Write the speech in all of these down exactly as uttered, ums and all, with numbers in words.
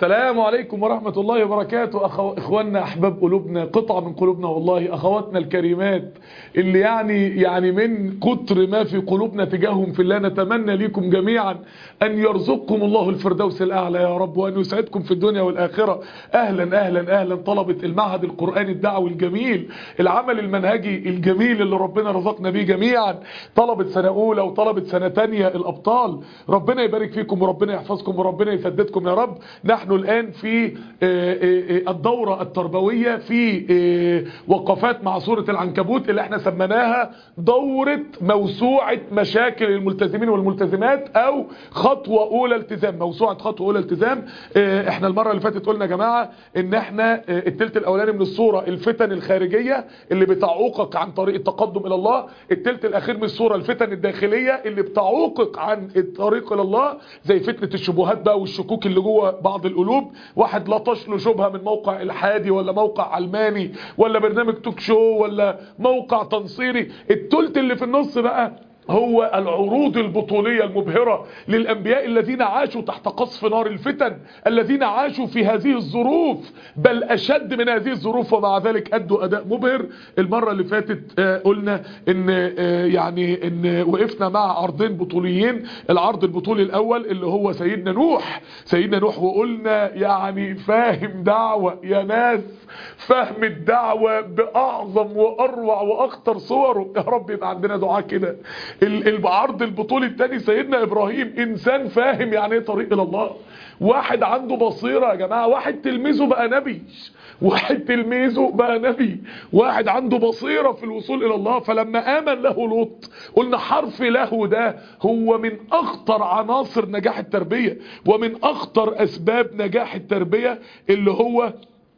السلام عليكم ورحمة الله وبركاته. أخو... إخواننا أحباب قلوبنا، قطعة من قلوبنا والله، أخواتنا الكريمات اللي يعني يعني من كتر ما في قلوبنا تجاههم في الله نتمنى ليكم جميعا أن يرزقكم الله الفردوس الأعلى يا رب، وأن يسعدكم في الدنيا والآخرة. أهلا أهلا أهلا طلبة المعهد القرآني الدعوي الجميل، العمل المنهجي الجميل اللي ربنا رزقنا بيه جميعا، طلبة سنة أولى وطلبة سنة تانية الأبطال، ربنا يبارك فيكم وربنا يحفظكم وربنا يسددكم يا رب. نحن الآن في الدورة التربوية في وقفات مع سورة العنكبوت اللي احنا سميناها دورة موسوعة مشاكل الملتزمين والملتزمات او خطوة اولى التزام، موسوعة خطوة اولى التزام. احنا المرة اللي فاتت قلنا يا جماعة ان احنا التلت الاولاني من الصورة الفتن الخارجية اللي بتعوقك عن طريق التقدم الى الله، التلت الاخير من الصورة الفتن الداخلية اللي بتعوقك عن الطريق الى الله، زي فتنة الشبهات بقى والشكوك اللي جوه بعض القلوب. واحد لطش له شبهة من موقع الحادي ولا موقع علماني ولا برنامج توك شو ولا موقع تنصيري. التلت اللي في النص بقى هو العروض البطولية المبهرة للأنبياء الذين عاشوا تحت قصف نار الفتن، الذين عاشوا في هذه الظروف بل أشد من هذه الظروف ومع ذلك أدوا أداء مبهر. المرة اللي فاتت قلنا إن يعني إن وقفنا مع عرضين بطوليين، العرض البطولي الأول اللي هو سيدنا نوح، سيدنا نوح وقلنا يعني فاهم دعوة يا ناس، فهم الدعوة بأعظم وأروع وأخطر صوره. يا رب يبقى عندنا دعاء كده. العرض البطولي الثاني سيدنا إبراهيم، إنسان فاهم يعني ايه طريق إلى الله، واحد عنده بصيرة يا جماعة، واحد تلميذه بقى نبي، واحد تلميذه بقى نبي، واحد عنده بصيرة في الوصول إلى الله. فلما آمن له لوط، قلنا حرف له ده هو من أخطر عناصر نجاح التربية ومن أخطر أسباب نجاح التربية، اللي هو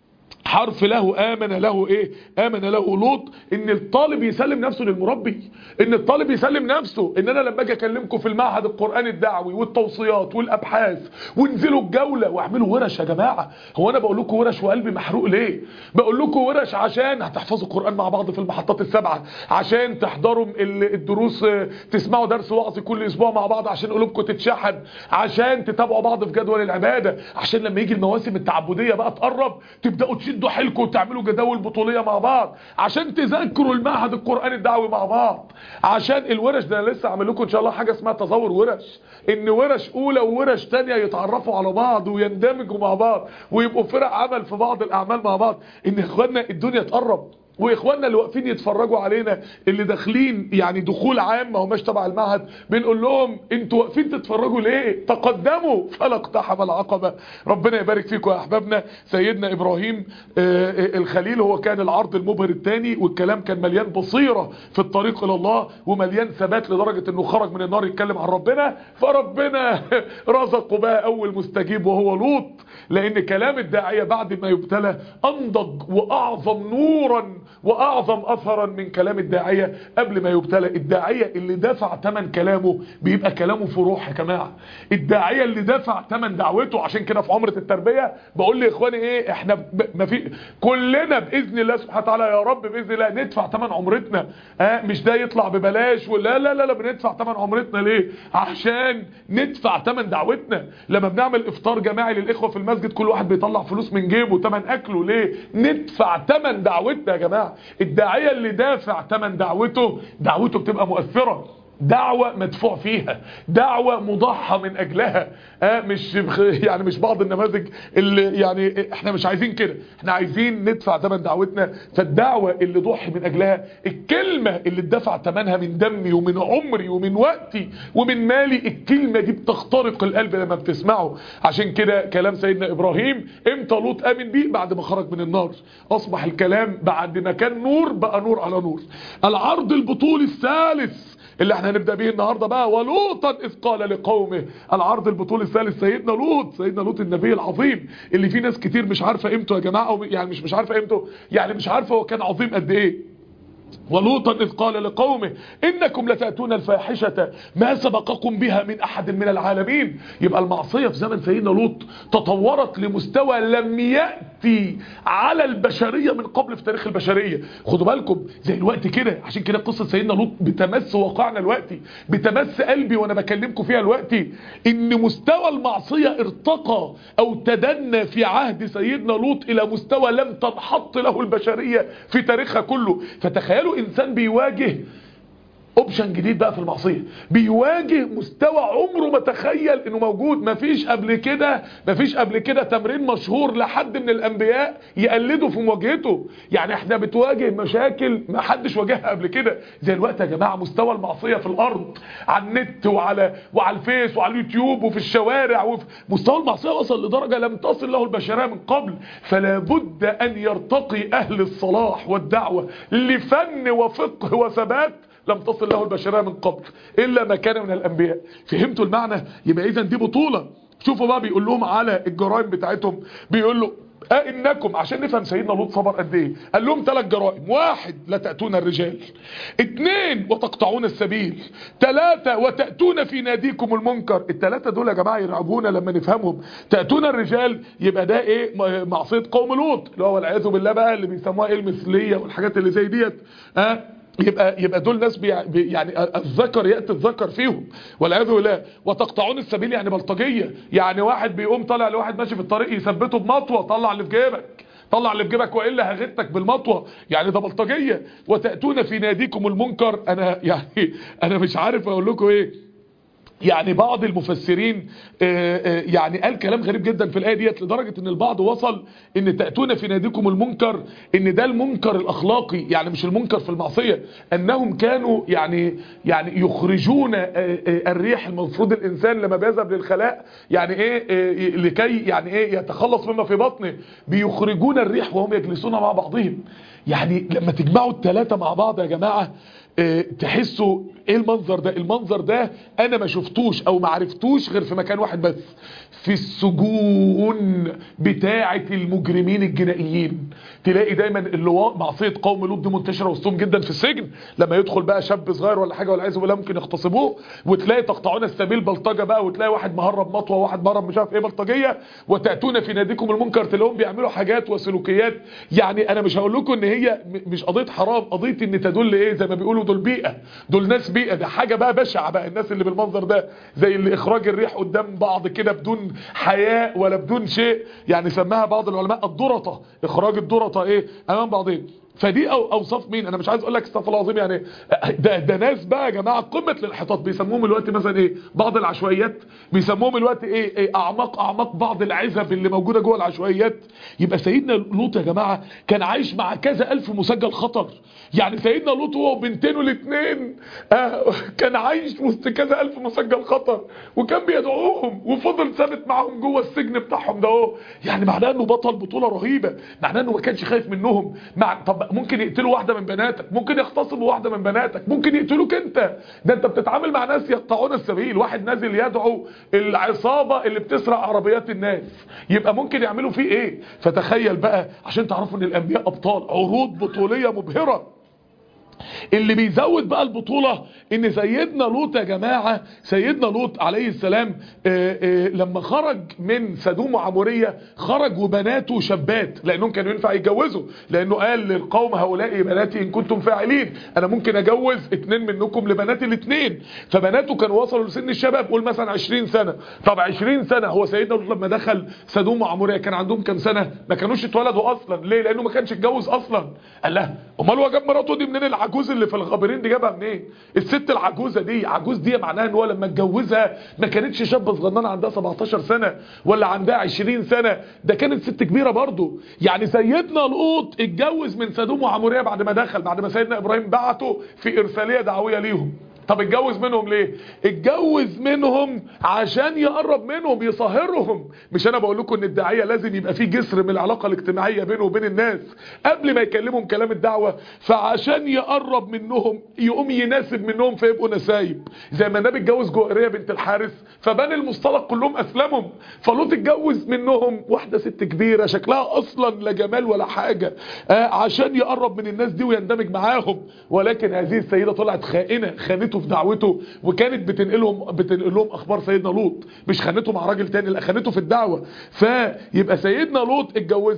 حرف له. آمن له ايه؟ آمن له لوط. ان الطالب يسلم نفسه للمربي، ان الطالب يسلم نفسه ان انا لما اجي اكلمكم في المعهد القرآني الدعوي والتوصيات والابحاث وانزلوا الجولة واعملوا ورش يا جماعة. هو انا بقول لكم ورش وقلبي محروق ليه؟ بقول لكم ورش عشان هتحفظوا القرآن مع بعض في المحطات السبعة، عشان تحضروا الدروس، تسمعوا درس وعظي كل اسبوع مع بعض عشان قلوبكم تتشحن، عشان تتابعوا بعض في جدول العبادة، عشان لما يجي المواسم التعبدية بقى تقرب تبدأوا تشدوا حيلكم وتعملوا جداول بطولية مع بعض، عشان تذاكروا المعهد القرآني الدعوي مع بعض، عشان الورش ده. لسه عامل لكم ان شاء الله حاجة اسمها تزاور ورش، ان ورش اولى وورش تانية يتعرفوا على بعض ويندمجوا مع بعض ويبقوا فرق عمل في بعض الاعمال مع بعض. ان اخواننا الدنيا تقرب، واخواننا اللي واقفين يتفرجوا علينا اللي داخلين يعني دخول عام ما هماش تبع المعهد، بنقول لهم انتوا واقفين تتفرجوا ليه؟ تقدموا فلا اقتحم العقبة. ربنا يبارك فيكم يا احبابنا. سيدنا ابراهيم الخليل هو كان العرض المبهر الثاني، والكلام كان مليان بصيرة في الطريق الى الله ومليان ثبات لدرجة انه خرج من النار يتكلم عن ربنا، فربنا رزقه بقى اول مستجيب وهو لوط. لان كلام الداعية بعد ما يبتلى انضج واعظم نورا واعظم اثرا من كلام الداعية قبل ما يبتلى. الداعية اللي دفع ثمن كلامه بيبقى كلامه في روح يا جماعة، الداعية اللي دفع ثمن دعوته. عشان كده في عمرة التربية بقول لي اخواني ايه، احنا ب... ما في كلنا باذن الله سبحانه وتعالى يا رب باذن الله ندفع ثمن عمرتنا. اه مش ده يطلع ببلاش ولا لا لا لا بندفع ثمن عمرتنا ليه؟ عشان ندفع ثمن دعوتنا. لما بنعمل افطار جماعي للاخوة في المسجد كل واحد بيطلع فلوس من جيبه ثمن اكله ليه؟ ندفع ثمن دعوتنا يا جماعة. الداعية اللي دافع ثمن دعوته، دعوته بتبقى مؤثرة، دعوة مدفوع فيها، دعوة مضحى من اجلها. اه مش يعني مش بعض النماذج اللي يعني احنا مش عايزين كده، احنا عايزين ندفع ثمن دعوتنا. فالدعوة اللي ضحي من اجلها، الكلمة اللي اتدفع ثمنها من دمي ومن عمري ومن وقتي ومن مالي، الكلمة دي بتخترق القلب لما بتسمعه. عشان كده كلام سيدنا ابراهيم امتى لوط امن بيه؟ بعد ما خرج من النار، اصبح الكلام بعد ما كان نور بقى نور على نور. العرض البطولي الثالث اللي احنا هنبدأ به النهاردة بقى، ولوطا اذ قال لقومه. العرض البطولي الثالث سيدنا لوط، سيدنا لوط النبي العظيم اللي في ناس كتير مش عارفة قيمته يا جماعة، أو يعني مش مش عارفة قيمته، يعني مش عارفة هو كان عظيم قد ايه. ولوطا اذ قال لقومه انكم لتأتون الفاحشة ما سبقكم بها من احد من العالمين. يبقى المعصية في زمن سيدنا لوط تطورت لمستوى لم يأت تأتي على البشرية من قبل في تاريخ البشرية. خدوا بالكم زي الوقت كده، عشان كده قصة سيدنا لوط بتمس واقعنا الوقتي، بتمس قلبي وانا بكلمكم فيها الوقتي، ان مستوى المعصية ارتقى او تدنى في عهد سيدنا لوط الى مستوى لم تنحط له البشرية في تاريخها كله. فتخيلوا انسان بيواجه اوبشن جديد بقى في المعصيه، بيواجه مستوى عمره ما تخيل انه موجود. مفيش قبل كده مفيش قبل كده تمرين مشهور لحد من الانبياء يقلده في مواجهته. يعني احنا بتواجه مشاكل ما حدش واجهها قبل كده. زي الوقت يا جماعه مستوى المعصيه في الارض، على النت وعلى وعلى الفيس وعلى اليوتيوب وفي الشوارع، وفي مستوى المعصيه وصل لدرجه لم تصل له البشريه من قبل. فلا بد ان يرتقي اهل الصلاح والدعوه لفن وفقه وثبات لم تصل له البشرية من قبل إلا ما كان من الأنبياء. فهمتوا المعنى؟ يبقى إذن دي بطولة. شوفوا بقى بيقول لهم على الجرائم بتاعتهم، بيقول له أئنكم، عشان نفهم سيدنا لوط صبر قد ايه. قال لهم ثلاث جرائم: واحد لا تأتون الرجال، اثنين وتقطعون السبيل، ثلاثة وتأتون في ناديكم المنكر. الثلاثة دول يا جماعة يرعبونا لما نفهمهم. تأتون الرجال يبقى ده ايه؟ معصية قوم لوط اللي هو والعياذ بالله بقى اللي بيسموها ايه المثلية والحاجات اللي زي ديت. ها أه؟ يبقى يبقى دول ناس بي يعني الذكر ياتي الذكر فيهم والعياذ بالله. وتقطعون السبيل يعني بلطجيه، يعني واحد بيقوم طالع لواحد ماشي في الطريق يثبته بمطوه، طلع اللي في جيبك، طلع اللي في جيبك والا هغتك بالمطوه، يعني ده بلطجيه. وتاتون في ناديكم المنكر. انا يعني انا مش عارف اقول لكم ايه. يعني بعض المفسرين يعني قال كلام غريب جدا في الآية ديت، لدرجة ان البعض وصل ان تأتون في ناديكم المنكر ان ده المنكر الاخلاقي، يعني مش المنكر في المعصية. انهم كانوا يعني يعني يخرجون الريح. المفروض الانسان لما بيذهب للخلاء يعني ايه لكي يعني ايه يتخلص مما في بطنه، بيخرجون الريح وهم يجلسون مع بعضهم. يعني لما تجمعوا الثلاثة مع بعض يا جماعة اه تحسوا ايه المنظر ده. المنظر ده انا ما شفتوش او ما عرفتوش غير في مكان واحد بس، في السجون بتاعة المجرمين الجنائيين. تلاقي دايما اللواء معصية قوم لوط دي منتشرة وسطهم جدا في السجن. لما يدخل بقى شاب صغير ولا حاجة ولا عايز ولا ممكن يغتصبوه، وتلاقي تقطعون السبيل بلطجة بقى، وتلاقي واحد مهرب مطوة وواحد مهرب مش عارف ايه بلطجية. وتأتون في ناديكم المنكر تلاقيهم بيعملوا حاجات وسلوكيات. يعني انا مش هقول لكم ان هي مش قضية حرام، قضية ان تدل ايه زي ما بيقولوا دول بيئة، دول ناس بيئة. ده حاجة بقى بشعة بقى الناس اللي بالمنظر ده، زي اللي اخراج الريح قدام بعض كده بدون حياء ولا بدون شيء. يعني سماها بعض العلماء الدرطة، اخراج الدرطة ايه امام بعضين. فدي أو اوصاف مين؟ انا مش عايز اقول لك استغفر الله العظيم يعني. ده ده ناس بقى يا جماعه قمه الانحطاط. بيسموهم الوقت مثلا ايه؟ بعض العشوائيات بيسموهم الوقت ايه, إيه اعماق اعماق بعض العزب اللي موجوده جوه العشوائيات. يبقى سيدنا لوط يا جماعه كان عايش مع كذا الف مسجل خطر. يعني سيدنا لوط هو وبنتينه الاثنين آه كان عايش وسط كذا الف مسجل خطر، وكان بيدعوهم وفضل ثابت معاهم جوه السجن بتاعهم ده اهو. يعني معناه انه بطل بطوله رهيبه، معناه انه ما كانش خايف منهم. مع طب ممكن يقتلوا واحدة من بناتك، ممكن يغتصبوا واحدة من بناتك، ممكن يقتلوك انت. ده انت بتتعامل مع ناس يقطعون السبيل. واحد نازل يدعو العصابة اللي بتسرق عربيات الناس، يبقى ممكن يعملوا فيه ايه؟ فتخيل بقى عشان تعرفوا ان الانبياء ابطال. عروض بطولية مبهرة. اللي بيزود بقى البطولة ان سيدنا لوط يا جماعة، سيدنا لوط عليه السلام آآ آآ لما خرج من سدوم وعمورية خرج وبناته شابات، لانهم كانوا ينفع يتجوزوا، لانه قال للقوم هؤلاء بناتي ان كنتم فاعلين، انا ممكن اجوز اتنين منكم لبناتي الاتنين. فبناته كانوا وصلوا لسن الشباب، قول مثلا عشرين سنة. طب عشرين سنة، هو سيدنا لوط لما دخل سدوم وعمورية كان عندهم كام سنة؟ ما كانوش اتولدوا اصلا. ليه؟ لانه ما كانش اتجوز اصلا. قال له امال هو جاب مراته دي منين؟ العجوز اللي في الغابرين دي جابها منين؟ الست العجوزه دي، عجوز دي معناها ان هو لما اتجوزها ما كانتش شابه صغننه عندها سبعتاشر سنه ولا عندها عشرين سنه، ده كانت ست كبيره برضه. يعني سيدنا لوط اتجوز من سدوم وعموريه بعد ما دخل، بعد ما سيدنا ابراهيم بعته في ارساليه دعويه ليهم. طب اتجوز منهم ليه؟ اتجوز منهم عشان يقرب منهم، يصهرهم. مش انا بقول لكم ان الداعيه لازم يبقى فيه جسر من العلاقه الاجتماعيه بينه وبين الناس قبل ما يكلمهم كلام الدعوه. فعشان يقرب منهم يقوم يناسب منهم فيبقوا نسايب. زي ما النبي اتجوز جويريه بنت الحارث فبني المصطلق كلهم اسلموا. فلوط اتجوز منهم واحده ست كبيره شكلها اصلا لا جمال ولا حاجه آه عشان يقرب من الناس دي ويندمج معاهم. ولكن هذه السيده طلعت خائنه، خانته في دعوته، وكانت بتنقلهم بتنقل لهم اخبار سيدنا لوط، مش خانته مع راجل تاني، لا خانته في الدعوه. فيبقى سيدنا لوط اتجوزها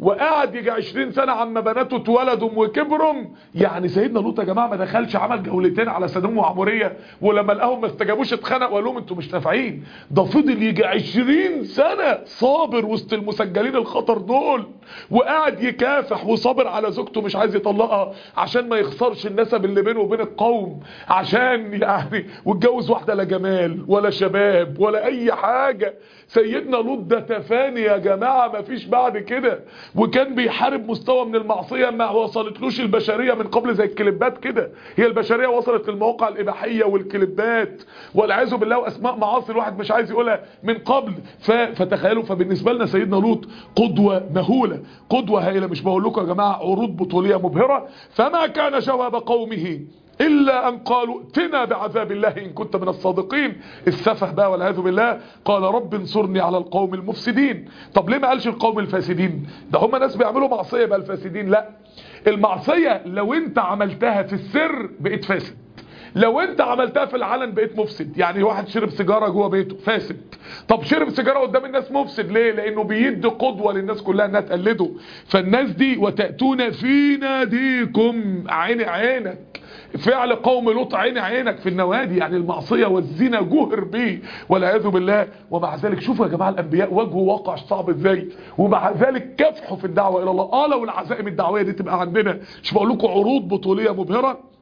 وقعد يجي عشرين سنة عما بناته اتولدوا وكبروا. يعني سيدنا لوط يا جماعة ما دخلش عمل جولتين على سدوم وعمورية ولما لقاهم ما استجابوش اتخنق وقال لهم انتوا مش نافعين. ده فضل يجي عشرين سنة صابر وسط المسجلين الخطر دول، وقعد يكافح وصابر على زوجته مش عايز يطلقها عشان ما يخسرش النسب اللي بينه وبين القوم، عشان يعني واتجوز واحدة لا جمال ولا شباب ولا اي حاجة. سيدنا لوط ده تفاني يا جماعة ما فيش بعد كده، وكان بيحارب مستوى من المعصية ما وصلتلوش البشرية من قبل زي الكليبات كده. هي البشرية وصلت للمواقع الإباحية والكليبات والعياذ بالله وأسماء معاصي الواحد مش عايز يقولها من قبل. فتخيلوا، فبالنسبة لنا سيدنا لوط قدوة مهولة، قدوة هائلة. مش بقول لكم يا جماعة عروض بطولية مبهرة. فما كان جواب قومه إلا أن قالوا ائتنا بعذاب الله إن كنت من الصادقين. السفه بقى والعياذ بالله. قال رب انصرني على القوم المفسدين. طب ليه ما قالش القوم الفاسدين؟ ده هم ناس بيعملوا معصية بقى الفاسدين. لا، المعصية لو انت عملتها في السر بقيت فاسد، لو انت عملتها في العلن بقيت مفسد. يعني واحد شرب سيجارة جوه بيته فاسد، طب شرب سيجارة قدام الناس مفسد ليه؟ لانه بيدي قدوة للناس كلها انها تقلده. فالناس دي وتأتون في ناديكم، عين عينك فعل قوم لوط، عين عينك في النوادي. يعني المعصية والزنا جهر به والعياذ بالله. ومع ذلك شوفوا يا جماعة الانبياء واجهوا واقع صعب ازاي، ومع ذلك كافحوا في الدعوة الى الله. اه لو العزائم الدعوية دي تبقى عندنا، مش بقول لكم عروض بطولية مبهرة.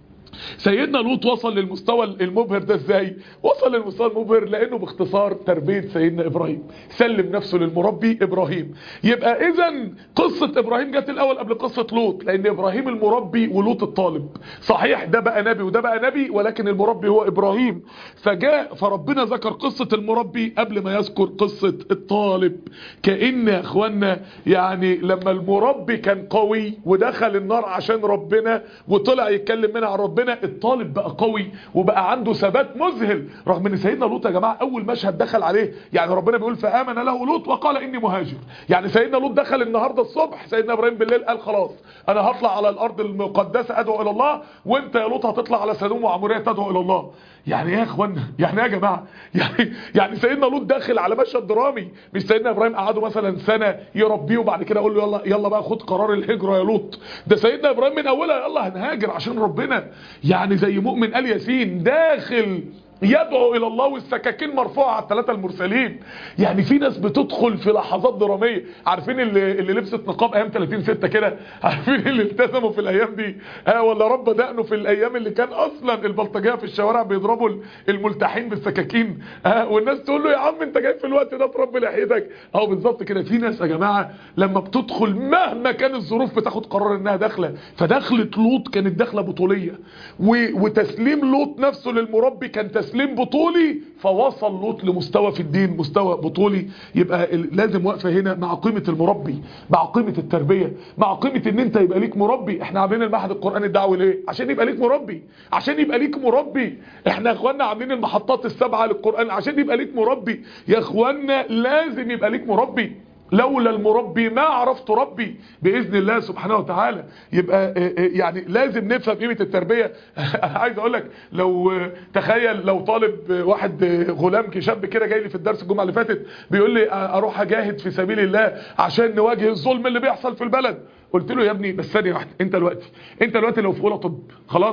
سيدنا لوط وصل للمستوى المبهر ده ازاي؟ وصل للمستوى المبهر لانه باختصار تربية سيدنا ابراهيم، سلم نفسه للمربي ابراهيم. يبقى اذا قصة ابراهيم جت الاول قبل قصة لوط، لان ابراهيم المربي ولوط الطالب. صحيح ده بقى نبي وده بقى نبي، ولكن المربي هو ابراهيم. فجاء فربنا ذكر قصة المربي قبل ما يذكر قصة الطالب. كأن يا اخوانا يعني لما المربي كان قوي ودخل النار عشان ربنا وطلع يتكلم منها عن ربنا، الطالب بقى قوي وبقى عنده ثبات مذهل. رغم ان سيدنا لوط يا جماعه اول مشهد دخل عليه، يعني ربنا بيقول فآمن له لوط وقال اني مهاجر. يعني سيدنا لوط دخل النهارده الصبح، سيدنا ابراهيم بالليل قال خلاص انا هطلع على الارض المقدسه ادعو الى الله، وانت يا لوط هتطلع على سدوم وعموريه تدعو الى الله. يعني ايه يا اخوانا؟ يعني ايه يا جماعه؟ يعني يعني سيدنا لوط داخل على مشهد درامي. مش سيدنا ابراهيم قعدوا مثلا سنه يربيه وبعد كده اقول له يلا يلا بقى خد قرار الهجره يا لوط. ده سيدنا ابراهيم من اولها يلا هنهاجر عشان ربنا. يعني زي مؤمن آل ياسين داخل يدعو الى الله والسكاكين مرفوعه على الثلاثه المرسلين. يعني في ناس بتدخل في لحظات دراميه. عارفين اللي, اللي لبست نقاب ايام ثلاثين ستة كده؟ عارفين اللي التزموا في الايام دي؟ ها ولا رب دقنه في الايام اللي كان اصلا البلطجيه في الشوارع بيضربوا الملتحين بالسكاكين، ها والناس تقول له يا عم انت جاي في الوقت ده تربي لحيتك. اهو بالظبط كده. في ناس يا جماعه لما بتدخل مهما كان الظروف بتاخد قرار انها داخله. فدخلت لوط كانت داخله بطوليه، وتسليم لوط نفسه للمربي كان تسليم بطولي. فوصل لوط لمستوى في الدين مستوى بطولي. يبقى لازم وقفه هنا مع قيمه المربي، مع قيمه التربيه، مع قيمه ان انت يبقى ليك مربي. احنا عاملين المعهد القرآني الدعوي ليه؟ عشان يبقى ليك مربي، عشان يبقى ليك مربي. احنا يا اخوانا عاملين المحطات السبعه للقرآن عشان يبقى ليك مربي. يا اخوانا لازم يبقى ليك مربي. لولا المربي ما عرفت ربي باذن الله سبحانه وتعالى. يبقى يعني لازم نفهم قيمه التربيه. عايز اقول لك لو تخيل لو طالب واحد غلام شاب كده جاي لي في الدرس الجمعه اللي فاتت بيقول لي اروح اجاهد في سبيل الله عشان نواجه الظلم اللي بيحصل في البلد. قلت له يا ابني بس ثانيه واحده، انت دلوقتي انت دلوقتي لو في اولى طب خلاص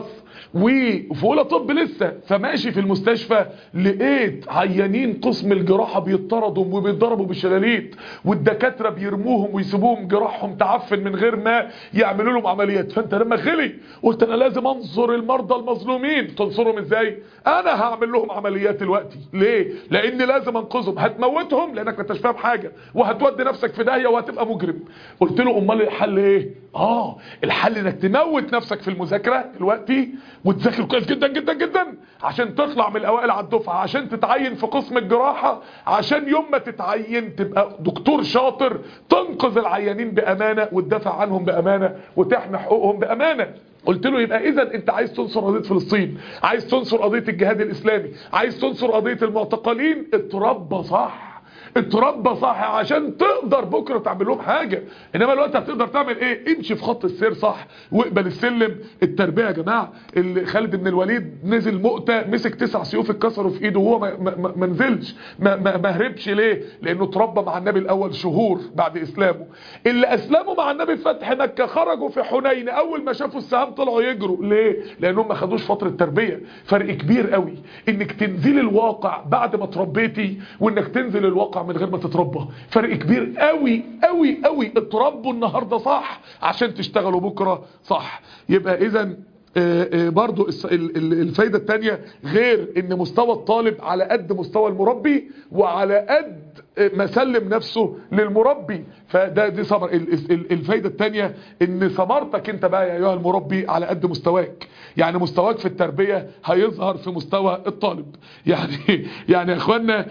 وفي اولى طب لسه فماشي في المستشفى لقيت عيانين قسم الجراحه بيطردوا وبيتضربوا بالشلاليت والدكاتره بيرموهم ويسيبوهم جراحهم تعفن من غير ما يعملوا لهم عمليات. فانت لما غلي قلت انا لازم انصر المرضى المظلومين. تنصرهم ازاي؟ انا هعمل لهم عمليات دلوقتي. ليه؟ لان لازم انقذهم. هتموتهم لانك ما انتش فاهم حاجه وهتودي نفسك في داهيه وهتبقى مجرم. قلت له امال الحل ايه؟ اه الحل انك تموت نفسك في المذاكره دلوقتي وتذاكر كويس جدا جدا جدا عشان تطلع من الاوائل على الدفعه، عشان تتعين في قسم الجراحه، عشان يوم ما تتعين تبقى دكتور شاطر تنقذ العيانين بامانه وتدافع عنهم بامانه وتحمي حقوقهم بامانه. قلت له يبقى اذا انت عايز تنصر قضيه فلسطين، عايز تنصر قضيه الجهاد الاسلامي، عايز تنصر قضيه المعتقلين، اتربى صح. اتربى صح عشان تقدر بكره تعمل لهم حاجه. انما الوقت هتقدر تعمل ايه؟ امشي في خط السير صح واقبل السلم. التربيه يا جماعه، اللي خالد بن الوليد نزل مؤتة مسك تسع سيوف اتكسروا في ايده وهو ما, ما, ما نزلش ما, ما, ما هربش. ليه؟ لانه اتربى مع النبي الاول شهور بعد اسلامه. اللي اسلموا مع النبي في فتح مكه خرجوا في حنين اول ما شافوا السهام طلعوا يجروا. ليه؟ لانهم ما خدوش فتره تربيه. فرق كبير قوي انك تنزل الواقع بعد ما تربيتي وانك تنزل الواقع من غير ما تتربى. فرق كبير قوي قوي قوي. اتربوا النهارده صح عشان تشتغلوا بكره صح. يبقى اذا برضو الفايدة التانية غير ان مستوى الطالب على قد مستوى المربي وعلى قد ما سلم نفسه للمربي. فده دي ثمر. الفايدة التانية ان ثمرتك انت بقى يا ايها المربي على قد مستواك. يعني مستواك في التربية هيظهر في مستوى الطالب. يعني يعني يا اخوانا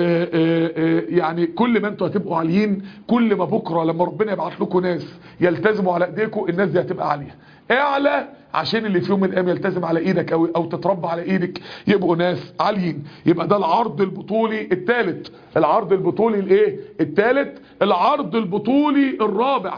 يعني كل ما انتوا هتبقوا عاليين كل ما بكرة لما ربنا يبعت لكم ناس يلتزموا على ايديكم الناس دي هتبقى عالية. اعلى عشان اللي في يوم من الايام يلتزم على ايدك او او تتربى على ايدك يبقوا ناس عاليين. يبقى ده العرض البطولي الثالث. العرض البطولي الايه الثالث؟ العرض البطولي الرابع.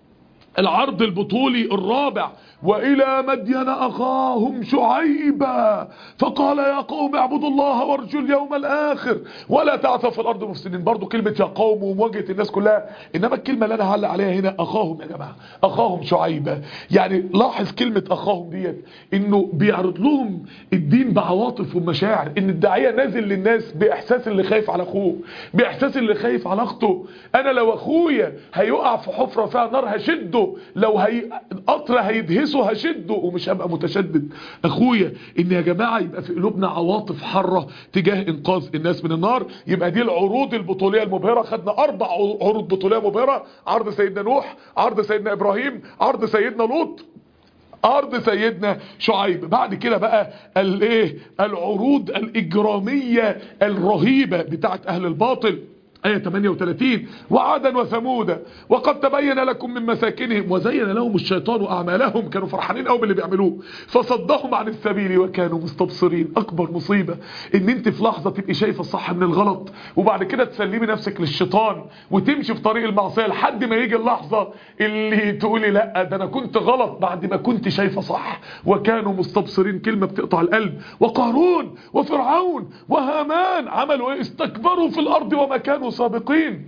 العرض البطولي الرابع: وإلى مدين أخاهم شعيبا فقال يا قوم اعبدوا الله وارجوا اليوم الآخر ولا تعثوا في الأرض مفسدين. برضو كلمة يا قوم ومواجهة الناس كلها، إنما الكلمة اللي أنا هعلق عليها هنا أخاهم. يا جماعة أخاهم شعيبا، يعني لاحظ كلمة أخاهم ديت إنه بيعرض لهم الدين بعواطف ومشاعر. إن الداعية نازل للناس بإحساس اللي خايف على أخوه، بإحساس اللي خايف على أخته. أنا لو أخويا هيقع في حفرة فيها نار هشده، لو هي قطر هيدهسه هشده ومش هبقى متشدد. اخويا ان يا جماعة يبقى في قلوبنا عواطف حرة تجاه انقاذ الناس من النار. يبقى دي العروض البطولية المبهرة. خدنا اربع عروض بطولية مبهرة: عرض سيدنا نوح، عرض سيدنا ابراهيم، عرض سيدنا لوط، عرض سيدنا شعيب. بعد كده بقى الايه العروض الاجرامية الرهيبة بتاعت اهل الباطل. آية ثمانية وثلاثين: وعادا وثمودا وقد تبين لكم من مساكنهم وزين لهم الشيطان أعمالهم. كانوا فرحانين قوي باللي بيعملوه فصدهم عن السبيل وكانوا مستبصرين. أكبر مصيبة إن أنت في لحظة تبقي شايفة الصح من الغلط وبعد كده تسلمي نفسك للشيطان وتمشي في طريق المعصية لحد ما يجي اللحظة اللي تقولي لا ده أنا كنت غلط بعد ما كنت شايفة صح. وكانوا مستبصرين، كلمة بتقطع القلب. وقارون وفرعون وهامان عملوا إيه؟ استكبروا في الأرض وما كانوا سابقين.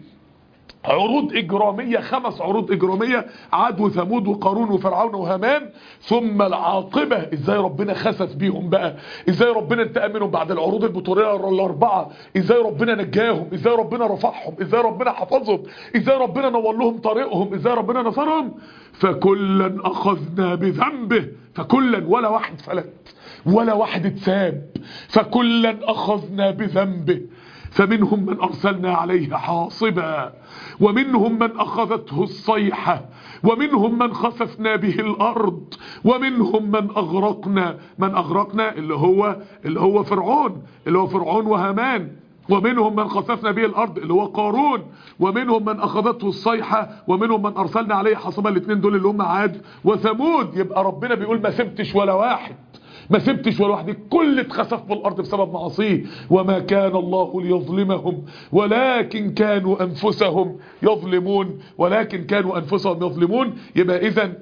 عروض إجرامية، خمس عروض إجرامية: عاد وثمود وقارون وفرعون وهامان. ثم العاقبة، ازاي ربنا خسف بيهم بقى، ازاي ربنا انتقم منهم بعد العروض البطولية الأربعة، ازاي ربنا نجاهم، ازاي ربنا رفعهم، ازاي ربنا حفظهم، ازاي ربنا نور لهم طريقهم، ازاي ربنا نصرهم. فكلا أخذنا بذنبه، فكلا ولا واحد فلت ولا واحد اتساب. فكلا أخذنا بذنبه فمنهم من أرسلنا عليه حاصبا ومنهم من أخذته الصيحة ومنهم من خسفنا به الأرض ومنهم من أغرقنا. من أغرقنا اللي هو اللي هو فرعون اللي هو فرعون وهامان. ومنهم من خسفنا به الأرض اللي هو قارون. ومنهم من أخذته الصيحة ومنهم من أرسلنا عليه حاصبا. الاثنين دول اللي هم عاد وثمود. يبقى ربنا بيقول ما سبتش ولا واحد، ما سبتش ولا واحد، كل اتخسف بالارض بسبب معاصيه. وما كان الله ليظلمهم ولكن كانوا انفسهم يظلمون ولكن كانوا انفسهم يظلمون. يبقى اذا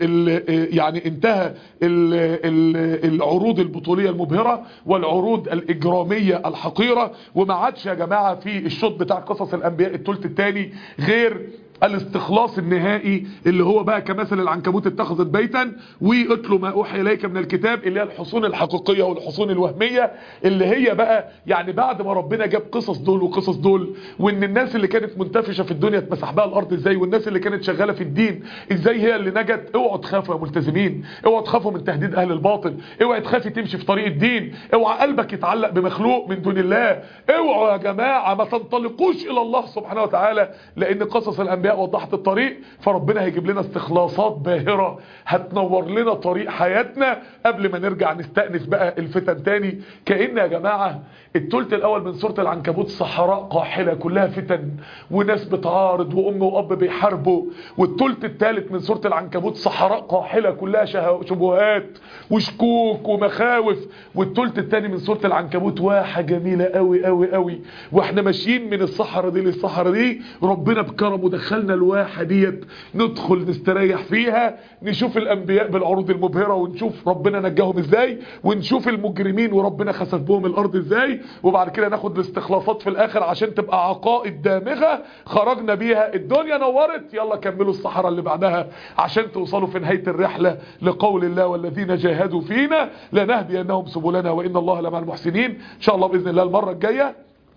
يعني انتهى ال ال العروض البطوليه المبهره والعروض الاجراميه الحقيره. وما عادش يا جماعه في الشوط بتاع قصص الانبياء الثلث الثاني غير الاستخلاص النهائي اللي هو بقى كمثل العنكبوت اتخذت بيتا واتلوا ما اوحي اليك من الكتاب، اللي هي الحصون الحقيقيه والحصون الوهميه. اللي هي بقى يعني بعد ما ربنا جاب قصص دول وقصص دول، وان الناس اللي كانت منتفشه في الدنيا اتمسح بها الارض ازاي، والناس اللي كانت شغاله في الدين ازاي هي اللي نجت. اوعوا تخافوا يا ملتزمين، اوعوا تخافوا من تهديد اهل الباطل، اوعوا تخافي تمشي في طريق الدين، اوعى قلبك يتعلق بمخلوق من دون الله. اوعوا يا جماعه ما تنطلقوش الى الله سبحانه وتعالى، لان قصص الانبياء الانبياء وضحت الطريق، فربنا هيجيب لنا استخلاصات باهرة هتنور لنا طريق حياتنا قبل ما نرجع نستأنف بقى الفتن تاني. كأن يا جماعة الثلث الاول من سورة العنكبوت صحراء قاحلة كلها فتن وناس بتعارض وام واب بيحاربوا، والثلث الثالث من سورة العنكبوت صحراء قاحلة كلها شبهات وشكوك ومخاوف، والثلث الثاني من سورة العنكبوت واحة جميلة قوي قوي قوي. واحنا ماشيين من الصحراء دي للصحراء دي ربنا بكرمه دخلنا الواحة ديت ندخل نستريح فيها، نشوف الانبياء بالعروض المبهرة ونشوف ربنا نجاهم ازاي، ونشوف المجرمين وربنا خسف بهم الارض ازاي، وبعد كده ناخد الاستخلاصات في الاخر عشان تبقى عقائد دامغة خرجنا بيها الدنيا نورت. يلا كملوا الصحراء اللي بعدها عشان توصلوا في نهاية الرحلة لقول الله والذين جاهدوا فينا لنهدينهم سبلنا وان الله لمع المحسنين. ان شاء الله باذن الله المرة الجاية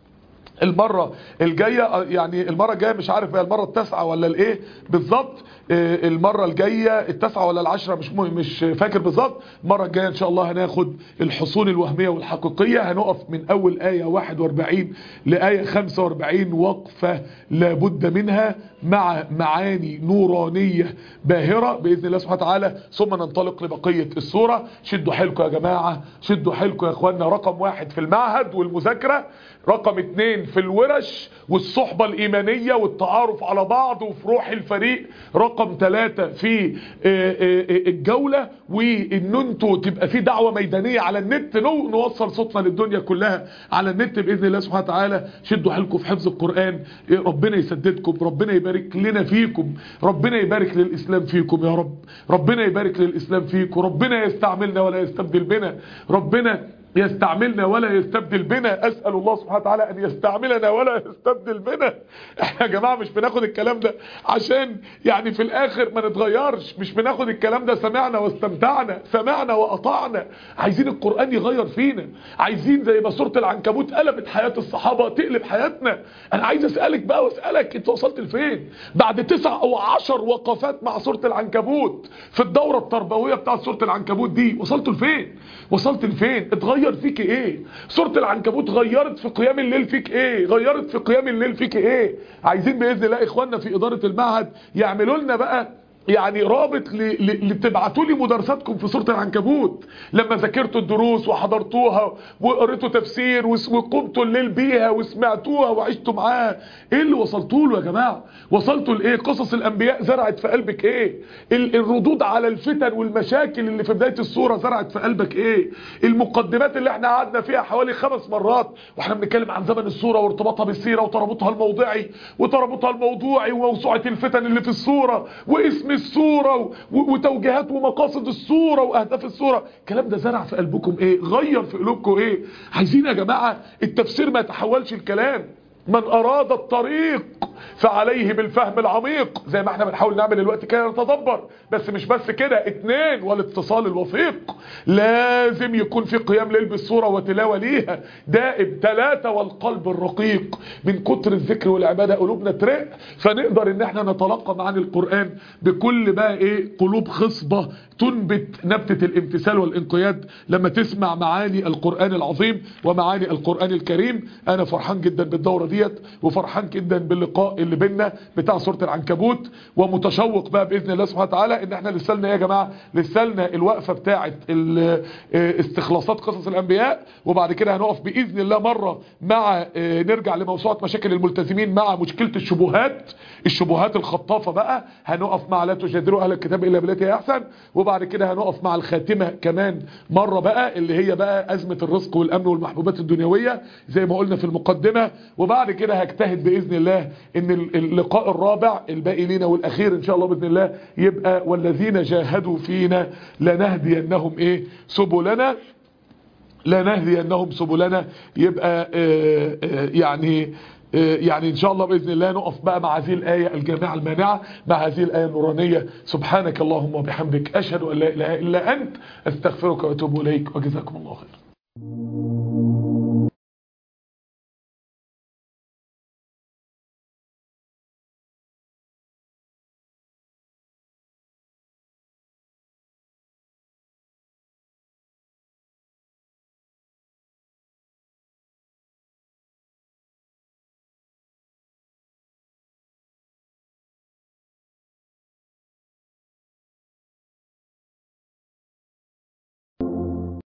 المرة الجاية يعني المرة الجاية مش عارف بقى المرة التاسعة ولا الايه بالظبط، المرة الجاية التاسعة ولا العشرة مش مش فاكر بالظبط. المرة الجاية ان شاء الله هناخد الحصون الوهمية والحقيقية، هنقف من اول آية واحد واربعين لآية خمسة واربعين وقفة لابد منها مع معاني نورانية باهرة بإذن الله سبحانه وتعالى، ثم ننطلق لبقية السورة. شدوا حيلكم يا جماعة، شدوا حيلكم يا اخوانا. رقم واحد في المعهد والمذاكرة، رقم اتنين في الورش والصحبة الإيمانية والتعارف على بعض وفي روح الفريق، رقم ثلاثة في الجولة وإن انتوا تبقى في دعوة ميدانية على النت، نوصل صوتنا للدنيا كلها على النت بإذن الله سبحانه وتعالى. شدوا حيلكم في حفظ القرآن، ربنا يسددكم، ربنا يبارك لنا فيكم، ربنا يبارك للإسلام فيكم يا رب، ربنا يبارك للإسلام فيكم، ربنا يستعملنا ولا يستبدل بنا، ربنا يستعملنا ولا يستبدل بنا. اسأل الله سبحانه وتعالى ان يستعملنا ولا يستبدل بنا. احنا يا جماعة مش بناخد الكلام ده عشان يعني في الاخر ما نتغيرش، مش بناخد الكلام ده سمعنا واستمتعنا، سمعنا واطعنا. عايزين القرآن يغير فينا، عايزين زي ما سورة العنكبوت قلبت حياة الصحابة تقلب حياتنا. انا عايز اسألك بقى واسألك انت وصلت لفين بعد تسع او عشر وقفات مع سورة العنكبوت في الدورة التربوية بتاعت سورة العنكبوت دي؟ وصلت لفين؟ وصلت لفين؟ اتغير فيك ايه؟ سورة العنكبوت غيرت في قيام الليل فيك ايه؟ غيرت في قيام الليل فيك ايه؟ عايزين باذن الله اخواننا في ادارة المعهد يعملوا لنا بقى يعني رابط اللي بتبعتوا لي مدرساتكم في سورة العنكبوت لما ذاكرتوا الدروس وحضرتوها وقريتوا تفسير وقمتوا الليل بيها وسمعتوها وعشتوا معاها. ايه اللي وصلتوا له يا جماعه؟ وصلتوا لايه؟ قصص الانبياء زرعت في قلبك ايه؟ الردود على الفتن والمشاكل اللي في بدايه السوره زرعت في قلبك ايه؟ المقدمات اللي احنا قعدنا فيها حوالي خمس مرات واحنا بنتكلم عن زمن السوره وارتباطها بالسيره وترابطها الموضعي وترابطها الموضوعي وموسوعه الفتن اللي في السوره واسم السورة وتوجيهات ومقاصد السورة واهداف السورة، الكلام ده زرع في قلبكم ايه؟ غير في قلوبكم ايه؟ عايزين يا جماعة التفسير ما يتحولش الكلام. من اراد الطريق فعليه بالفهم العميق، زي ما احنا بنحاول نعمل الوقت كده نتدبر، بس مش بس كده. اتنين، والاتصال الوثيق، لازم يكون في قيام ليل بالسورة وتلاوة ليها دائم. تلاتة، والقلب الرقيق، من كتر الذكر والعبادة قلوبنا ترق، فنقدر ان احنا نتلقى معاني القرآن بكل بقى ايه قلوب خصبة تنبت نبتة الامتثال والانقياد لما تسمع معاني القرآن العظيم ومعاني القرآن الكريم. انا فرحان جدا بالدورة ديت وفرحان جدا باللقاء اللي بينا بتاع سورة العنكبوت، ومتشوق بقى باذن الله سبحانه وتعالى ان احنا لسه لنا ايه يا جماعه؟ لسه لنا الوقفه بتاعه استخلاصات قصص الانبياء، وبعد كده هنقف باذن الله مره مع نرجع لموسوعه مشاكل الملتزمين مع مشكله الشبهات، الشبهات الخطافه بقى هنقف مع لا تجادلوا اهل الكتاب الا بالتي هي احسن، وبعد كده هنقف مع الخاتمه كمان مره بقى اللي هي بقى ازمه الرزق والامن والمحبوبات الدنيويه زي ما قلنا في المقدمه، وبعد كده هجتهد باذن الله ان اللقاء الرابع الباقي لينا والاخير ان شاء الله باذن الله يبقى والذين جاهدوا فينا لنهدينهم ايه سبلنا، لنهدينهم سبلنا. يبقى آآ آآ يعني يعني ان شاء الله باذن الله نقف بقى مع هذه الايه الجامعه المانعه، مع هذه الايه النورانيه. سبحانك اللهم وبحمدك اشهد ان لا اله الا انت استغفرك واتوب اليك، وجزاكم الله خير.